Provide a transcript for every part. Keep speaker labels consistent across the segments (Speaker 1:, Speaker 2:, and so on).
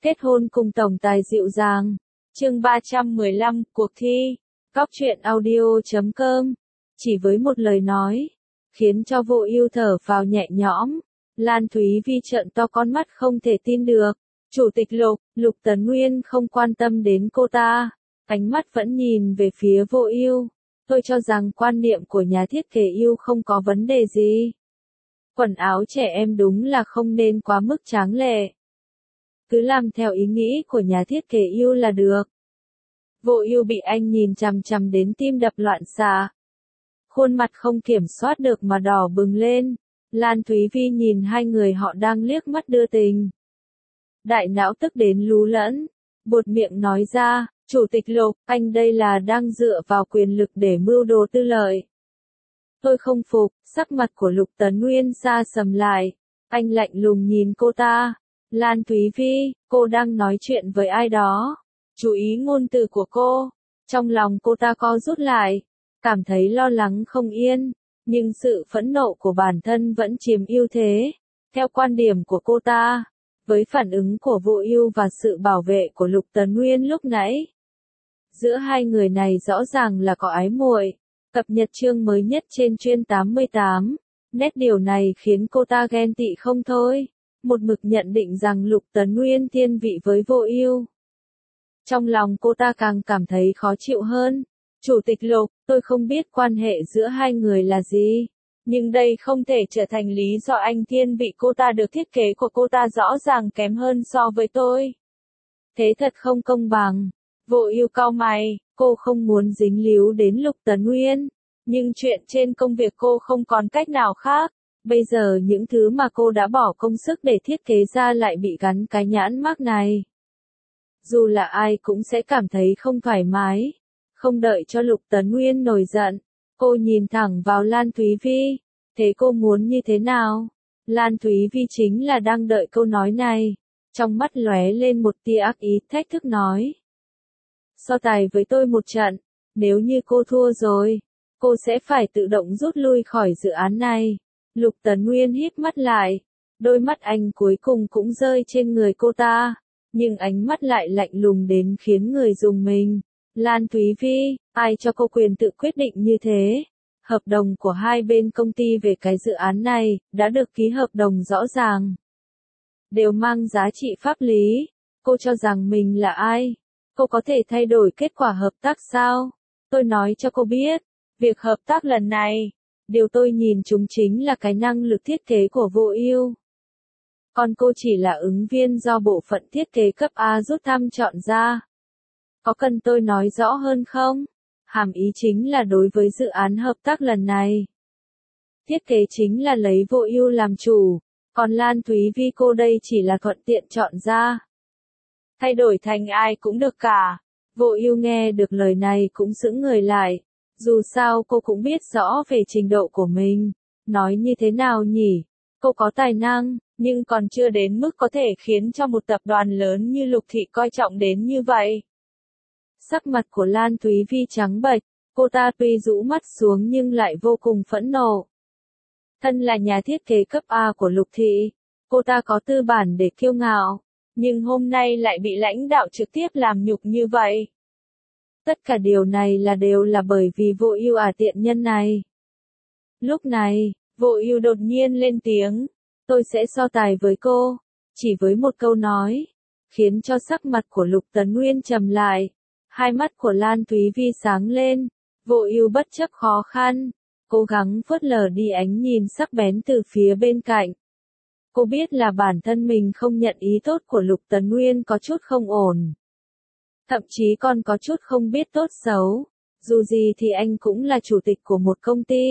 Speaker 1: Kết hôn cùng tổng tài dịu dàng. Chương 315, cuộc thi. Góc truyện audio.com. Chỉ với một lời nói, khiến cho Vô Ưu thở phào nhẹ nhõm. Lan Thúy Vi trợn to con mắt không thể tin được. Chủ tịch Lục Tấn Nguyên không quan tâm đến cô ta, ánh mắt vẫn nhìn về phía Vô Ưu. Tôi cho rằng quan niệm của nhà thiết kế yêu không có vấn đề gì. Quần áo trẻ em đúng là không nên quá mức tráng lệ. Cứ làm theo ý nghĩ của nhà thiết kế yêu là được. Vô Ưu bị anh nhìn chằm chằm đến tim đập loạn xạ. Khuôn mặt không kiểm soát được mà đỏ bừng lên. Lan Thúy Vi nhìn hai người họ đang liếc mắt đưa tình. Đại não tức đến lú lẫn, buột miệng nói ra, Chủ tịch Lục, anh đây là đang dựa vào quyền lực để mưu đồ tư lợi. Tôi không phục, sắc mặt của Lục Tấn Nguyên xa sầm lại, anh lạnh lùng nhìn cô ta. Lan Thúy Vi, cô đang nói chuyện với ai đó? Chú ý ngôn từ của cô. Trong lòng cô ta co rút lại, cảm thấy lo lắng không yên, nhưng sự phẫn nộ của bản thân vẫn chiếm ưu thế. Theo quan điểm của cô ta, với phản ứng của Vô Ưu và sự bảo vệ của Lục Tấn Nguyên lúc nãy, giữa hai người này rõ ràng là có ái muội. Cập nhật chương mới nhất trên Chuyên 88. Nét điều này khiến cô ta ghen tị không thôi. Một mực nhận định rằng Lục Tấn Nguyên thiên vị với Vô Ưu. Trong lòng cô ta càng cảm thấy khó chịu hơn. Chủ tịch Lục, tôi không biết quan hệ giữa hai người là gì, nhưng đây không thể trở thành lý do anh thiên vị cô ta được. Thiết kế của cô ta rõ ràng kém hơn so với tôi. Thế thật không công bằng. Vô Ưu cau mày, cô không muốn dính líu đến Lục Tấn Nguyên, nhưng chuyện trên công việc cô không còn cách nào khác. Bây giờ những thứ mà cô đã bỏ công sức để thiết kế ra lại bị gắn cái nhãn mác này. Dù là ai cũng sẽ cảm thấy không thoải mái. Không đợi cho Lục Tấn Nguyên nổi giận, cô nhìn thẳng vào Lan Thúy Vi. Thế cô muốn như thế nào? Lan Thúy Vi chính là đang đợi câu nói này. Trong mắt lóe lên một tia ác ý, thách thức nói. So tài với tôi một trận, nếu như cô thua rồi, cô sẽ phải tự động rút lui khỏi dự án này. Lục Tấn Nguyên híp mắt lại, đôi mắt anh cuối cùng cũng rơi trên người cô ta, nhưng ánh mắt lại lạnh lùng đến khiến người rùng mình. Lan Thúy Vi, ai cho cô quyền tự quyết định như thế? Hợp đồng của hai bên công ty về cái dự án này đã được ký hợp đồng rõ ràng, đều mang giá trị pháp lý. Cô cho rằng mình là ai? Cô có thể thay đổi kết quả hợp tác sao? Tôi nói cho cô biết, việc hợp tác lần này, điều tôi nhìn chúng chính là cái năng lực thiết kế của Vô Ưu. Còn cô chỉ là ứng viên do bộ phận thiết kế cấp A rút thăm chọn ra. Có cần tôi nói rõ hơn không? Hàm ý chính là đối với dự án hợp tác lần này, thiết kế chính là lấy Vô Ưu làm chủ, còn Lan Thúy Vi cô đây chỉ là thuận tiện chọn ra. Thay đổi thành ai cũng được cả. Vô Ưu nghe được lời này cũng sững người lại. Dù sao cô cũng biết rõ về trình độ của mình. Nói như thế nào nhỉ? Cô có tài năng, nhưng còn chưa đến mức có thể khiến cho một tập đoàn lớn như Lục Thị coi trọng đến như vậy. Sắc mặt của Lan Thúy Vi trắng bệch, cô ta tuy rũ mắt xuống nhưng lại vô cùng phẫn nộ. Thân là nhà thiết kế cấp A của Lục Thị, cô ta có tư bản để kiêu ngạo, nhưng hôm nay lại bị lãnh đạo trực tiếp làm nhục như vậy. Tất cả điều này đều là bởi vì Vô Ưu tiện nhân này. Lúc này, Vô Ưu đột nhiên lên tiếng, tôi sẽ so tài với cô. Chỉ với một câu nói, khiến cho sắc mặt của Lục Tấn Nguyên trầm lại. Hai mắt của Lan Thúy Vi sáng lên. Vô Ưu bất chấp khó khăn, cố gắng phớt lờ đi ánh nhìn sắc bén từ phía bên cạnh. Cô biết là bản thân mình không nhận ý tốt của Lục Tấn Nguyên có chút không ổn. Thậm chí còn có chút không biết tốt xấu. Dù gì thì anh cũng là chủ tịch của một công ty.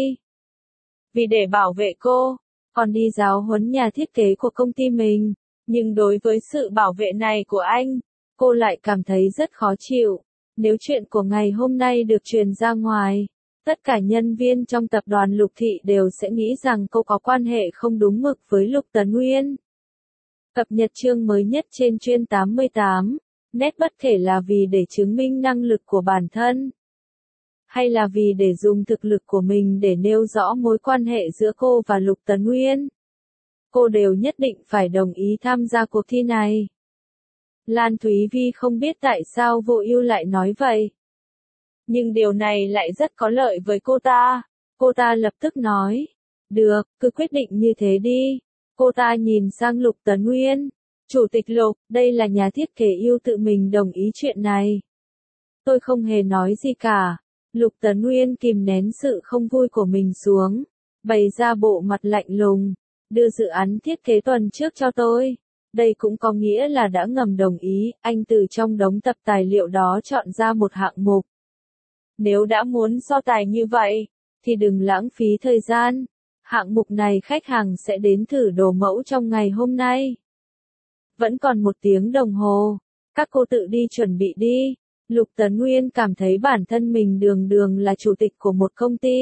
Speaker 1: Vì để bảo vệ cô, còn đi giáo huấn nhà thiết kế của công ty mình. Nhưng đối với sự bảo vệ này của anh, cô lại cảm thấy rất khó chịu. Nếu chuyện của ngày hôm nay được truyền ra ngoài, tất cả nhân viên trong tập đoàn Lục Thị đều sẽ nghĩ rằng cô có quan hệ không đúng mực với Lục Tấn Nguyên. Cập nhật chương mới nhất trên Chuyên 88. Nét bất kể là vì để chứng minh năng lực của bản thân, hay là vì để dùng thực lực của mình để nêu rõ mối quan hệ giữa cô và Lục Tấn Nguyên, cô đều nhất định phải đồng ý tham gia cuộc thi này. Lan Thúy Vi không biết tại sao Vô Ưu lại nói vậy. Nhưng điều này lại rất có lợi với cô ta. Cô ta lập tức nói, được, cứ quyết định như thế đi. Cô ta nhìn sang Lục Tấn Nguyên. Chủ tịch Lục, đây là nhà thiết kế yêu tự mình đồng ý chuyện này. Tôi không hề nói gì cả. Lục Tấn Nguyên kìm nén sự không vui của mình xuống, bày ra bộ mặt lạnh lùng, đưa dự án thiết kế tuần trước cho tôi. Đây cũng có nghĩa là đã ngầm đồng ý, anh từ trong đống tập tài liệu đó chọn ra một hạng mục. Nếu đã muốn so tài như vậy, thì đừng lãng phí thời gian. Hạng mục này khách hàng sẽ đến thử đồ mẫu trong ngày hôm nay. Vẫn còn 1 tiếng đồng hồ, các cô tự đi chuẩn bị đi. Lục Tấn Nguyên cảm thấy bản thân mình đường đường là chủ tịch của một công ty.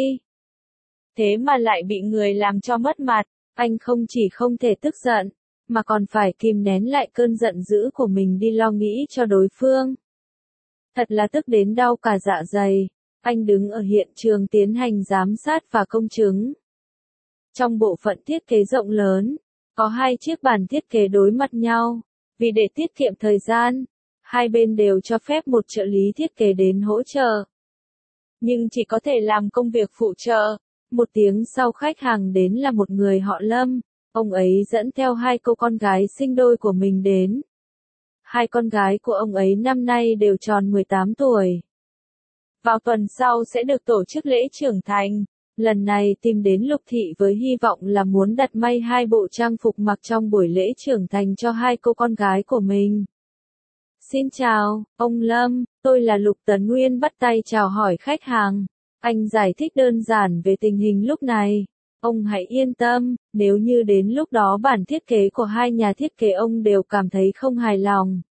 Speaker 1: Thế mà lại bị người làm cho mất mặt, anh không chỉ không thể tức giận, mà còn phải kìm nén lại cơn giận dữ của mình đi lo nghĩ cho đối phương. Thật là tức đến đau cả dạ dày. Anh đứng ở hiện trường tiến hành giám sát và công chứng. Trong bộ phận thiết kế rộng lớn, có 2 chiếc bàn thiết kế đối mặt nhau. Vì để tiết kiệm thời gian, hai bên đều cho phép một trợ lý thiết kế đến hỗ trợ. Nhưng chỉ có thể làm công việc phụ trợ. 1 tiếng sau khách hàng đến là một người họ Lâm. Ông ấy dẫn theo 2 cô con gái sinh đôi của mình đến. 2 con gái của ông ấy năm nay đều tròn 18 tuổi. Vào tuần sau sẽ được tổ chức lễ trưởng thành. Lần này tìm đến Lục Thị với hy vọng là muốn đặt may 2 bộ trang phục mặc trong buổi lễ trưởng thành cho 2 cô con gái của mình. Xin chào, ông Lâm, tôi là Lục Tấn Nguyên, bắt tay chào hỏi khách hàng. Anh giải thích đơn giản về tình hình lúc này. Ông hãy yên tâm, nếu như đến lúc đó bản thiết kế của 2 nhà thiết kế ông đều cảm thấy không hài lòng,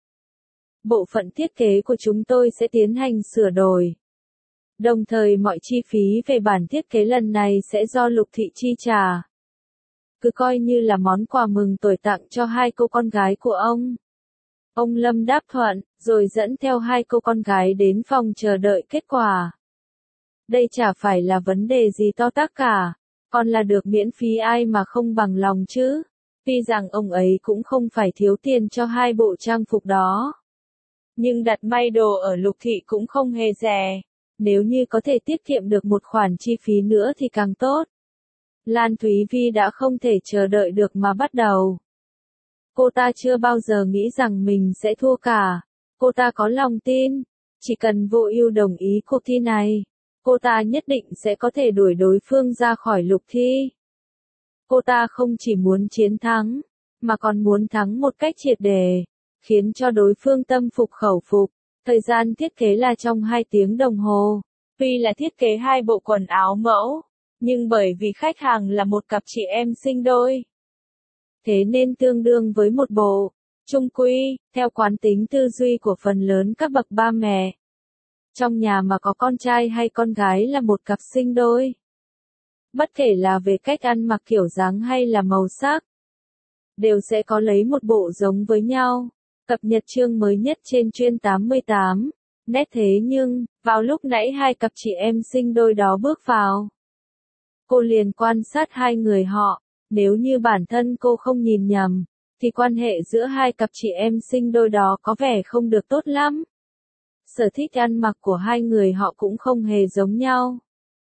Speaker 1: bộ phận thiết kế của chúng tôi sẽ tiến hành sửa đổi. Đồng thời mọi chi phí về bản thiết kế lần này sẽ do Lục Thị chi trả. Cứ coi như là món quà mừng tuổi tặng cho 2 cô con gái của ông. Ông Lâm đáp thuận, rồi dẫn theo 2 cô con gái đến phòng chờ đợi kết quả. Đây chả phải là vấn đề gì to tát cả, còn là được miễn phí ai mà không bằng lòng chứ. Tuy rằng ông ấy cũng không phải thiếu tiền cho 2 bộ trang phục đó. Nhưng đặt may đồ ở Lục Thị cũng không hề rẻ. Nếu như có thể tiết kiệm được một khoản chi phí nữa thì càng tốt. Lan Thúy Vi đã không thể chờ đợi được mà bắt đầu. Cô ta chưa bao giờ nghĩ rằng mình sẽ thua cả. Cô ta có lòng tin, chỉ cần Vô Ưu đồng ý cuộc thi này, cô ta nhất định sẽ có thể đuổi đối phương ra khỏi Lục thi. Cô ta không chỉ muốn chiến thắng, mà còn muốn thắng một cách triệt để, khiến cho đối phương tâm phục khẩu phục. Thời gian thiết kế là trong 2 tiếng đồng hồ. Tuy là thiết kế 2 bộ quần áo mẫu, nhưng bởi vì khách hàng là một cặp chị em sinh đôi, thế nên tương đương với một bộ. Chung quy, theo quán tính tư duy của phần lớn các bậc ba mẹ, trong nhà mà có con trai hay con gái là một cặp sinh đôi, bất kể là về cách ăn mặc, kiểu dáng hay là màu sắc, đều sẽ có lấy một bộ giống với nhau. Cập nhật chương mới nhất trên Chuyên 88. Nét. Thế nhưng, vào lúc nãy 2 cặp chị em sinh đôi đó bước vào, cô liền quan sát 2 người họ. Nếu như bản thân cô không nhìn nhầm, thì quan hệ giữa 2 cặp chị em sinh đôi đó có vẻ không được tốt lắm. Sở thích ăn mặc của 2 người họ cũng không hề giống nhau.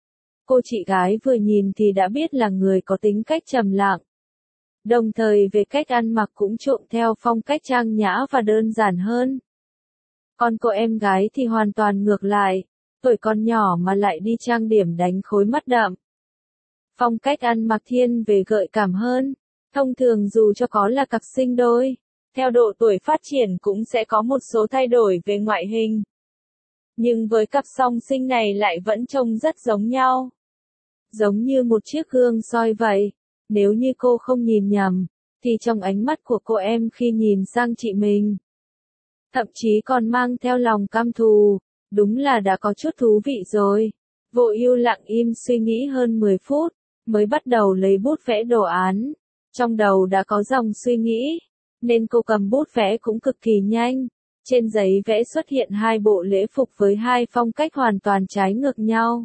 Speaker 1: Cô chị gái vừa nhìn thì đã biết là người có tính cách trầm lặng. Đồng thời về cách ăn mặc cũng trộn theo phong cách trang nhã và đơn giản hơn. Còn cô em gái thì hoàn toàn ngược lại, tuổi còn nhỏ mà lại đi trang điểm đánh khối mắt đậm. Phong cách ăn mặc thiên về gợi cảm hơn. Thông thường dù cho có là cặp sinh đôi, theo độ tuổi phát triển cũng sẽ có một số thay đổi về ngoại hình. Nhưng với cặp song sinh này lại vẫn trông rất giống nhau. Giống như một chiếc gương soi vậy. Nếu như cô không nhìn nhầm, thì trong ánh mắt của cô em khi nhìn sang chị mình, thậm chí còn mang theo lòng căm thù, đúng là đã có chút thú vị rồi. Vô Ưu lặng im suy nghĩ hơn 10 phút, mới bắt đầu lấy bút vẽ đồ án. Trong đầu đã có dòng suy nghĩ, nên cô cầm bút vẽ cũng cực kỳ nhanh. Trên giấy vẽ xuất hiện 2 bộ lễ phục với 2 phong cách hoàn toàn trái ngược nhau.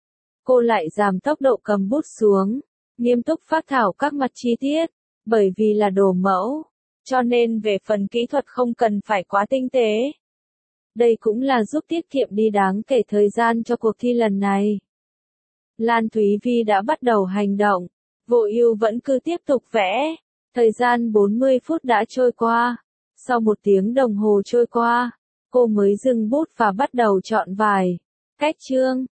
Speaker 1: Cô lại giảm tốc độ cầm bút xuống, nghiêm túc phác thảo các mặt chi tiết, bởi vì là đồ mẫu, cho nên về phần kỹ thuật không cần phải quá tinh tế. Đây cũng là giúp tiết kiệm đi đáng kể thời gian cho cuộc thi lần này. Lan Thúy Vi đã bắt đầu hành động, Vô Ưu vẫn cứ tiếp tục vẽ. Thời gian 40 phút đã trôi qua. Sau 1 tiếng đồng hồ trôi qua, cô mới dừng bút và bắt đầu chọn vài cách chương.